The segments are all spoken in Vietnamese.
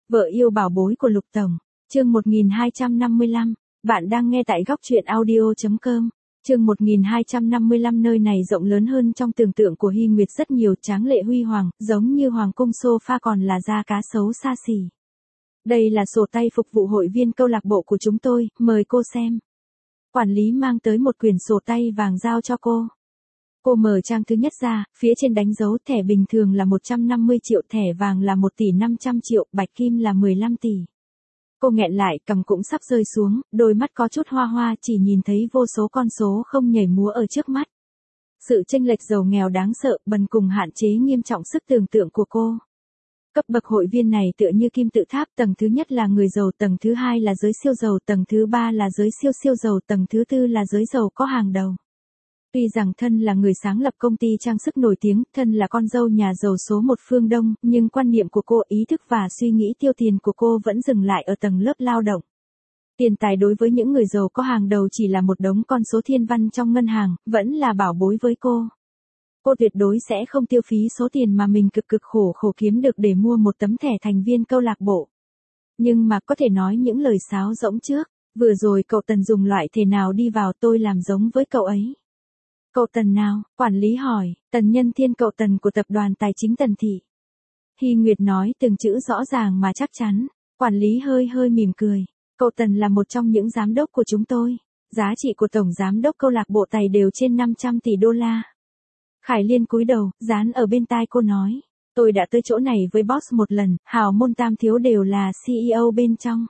Vợ yêu bảo bối của Lục Tổng. Chương 1255. Bạn đang nghe tại góc truyện audio.com. Chương 1255. Nơi này rộng lớn hơn trong tưởng tượng của Hy Nguyệt rất nhiều, tráng lệ huy hoàng, giống như hoàng cung sofa còn là da cá sấu xa xỉ. Đây là sổ tay phục vụ hội viên câu lạc bộ của chúng tôi, mời cô xem. Quản lý mang tới một quyển sổ tay vàng giao cho cô. Cô mở trang thứ nhất ra, phía trên đánh dấu thẻ bình thường là 150 triệu, thẻ vàng là 1 tỷ 500 triệu, bạch kim là 15 tỷ. Cô nghẹn lại, cằm cũng sắp rơi xuống, đôi mắt có chút hoa hoa, chỉ nhìn thấy vô số con số không nhảy múa ở trước mắt. Sự chênh lệch giàu nghèo đáng sợ, bần cùng hạn chế nghiêm trọng sức tưởng tượng của cô. Cấp bậc hội viên này tựa như kim tự tháp, tầng thứ nhất là người giàu, tầng thứ hai là giới siêu giàu, tầng thứ ba là giới siêu siêu giàu, tầng thứ tư là giới giàu có hàng đầu. Tuy rằng thân là người sáng lập công ty trang sức nổi tiếng, thân là con dâu nhà giàu số 1 phương Đông, nhưng quan niệm của cô, ý thức và suy nghĩ tiêu tiền của cô vẫn dừng lại ở tầng lớp lao động. Tiền tài đối với những người giàu có hàng đầu chỉ là một đống con số thiên văn trong ngân hàng, vẫn là bảo bối với cô. Cô tuyệt đối sẽ không tiêu phí số tiền mà mình cực khổ kiếm được để mua một tấm thẻ thành viên câu lạc bộ. Nhưng mà có thể nói những lời sáo rỗng trước, vừa rồi cậu Tần dùng loại thể nào đi vào, tôi làm giống với cậu ấy. Cậu Tần nào? Quản lý hỏi. Tần Nhân Thiên, cậu Tần của tập đoàn tài chính Tần Thị. Hy Nguyệt nói từng chữ rõ ràng mà chắc chắn. Quản lý hơi mỉm cười. Cậu Tần là một trong những giám đốc của chúng tôi. Giá trị của tổng giám đốc câu lạc bộ tài đều trên 500 tỷ đô la. Khải Liên cúi đầu, dán ở bên tai cô nói. Tôi đã tới chỗ này với boss một lần, hào môn tam thiếu đều là CEO bên trong.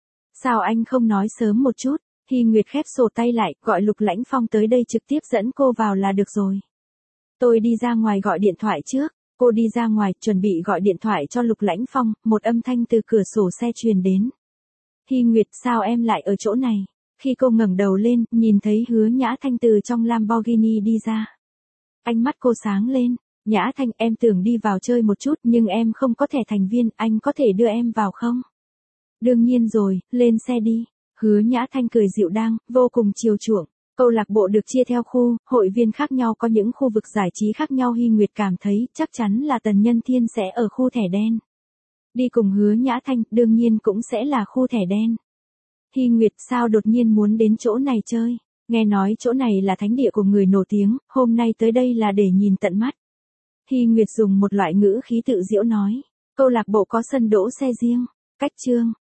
Sao anh không nói sớm một chút? Hy Nguyệt khép sổ tay lại, gọi Lục Lãnh Phong tới đây trực tiếp dẫn cô vào là được rồi. Tôi đi ra ngoài gọi điện thoại trước. Cô đi ra ngoài, chuẩn bị gọi điện thoại cho Lục Lãnh Phong, một âm thanh từ cửa sổ xe truyền đến. Hy Nguyệt, sao em lại ở chỗ này? Khi cô ngẩng đầu lên, nhìn thấy Hứa Nhã Thanh từ trong Lamborghini đi ra. Ánh mắt cô sáng lên. Nhã Thanh, em tưởng đi vào chơi một chút nhưng em không có thẻ thành viên, anh có thể đưa em vào không? Đương nhiên rồi, lên xe đi. Hứa Nhã Thanh cười dịu dàng, vô cùng chiều chuộng. Câu lạc bộ được chia theo khu, hội viên khác nhau có những khu vực giải trí khác nhau. Hy Nguyệt cảm thấy chắc chắn là Tần Nhân Thiên sẽ ở khu thẻ đen. Đi cùng Hứa Nhã Thanh, đương nhiên cũng sẽ là khu thẻ đen. Hy Nguyệt, sao đột nhiên muốn đến chỗ này chơi? Nghe nói chỗ này là thánh địa của người nổi tiếng, hôm nay tới đây là để nhìn tận mắt. Hy Nguyệt dùng một loại ngữ khí tự giễu nói. Câu lạc bộ có sân đỗ xe riêng. Cách chương.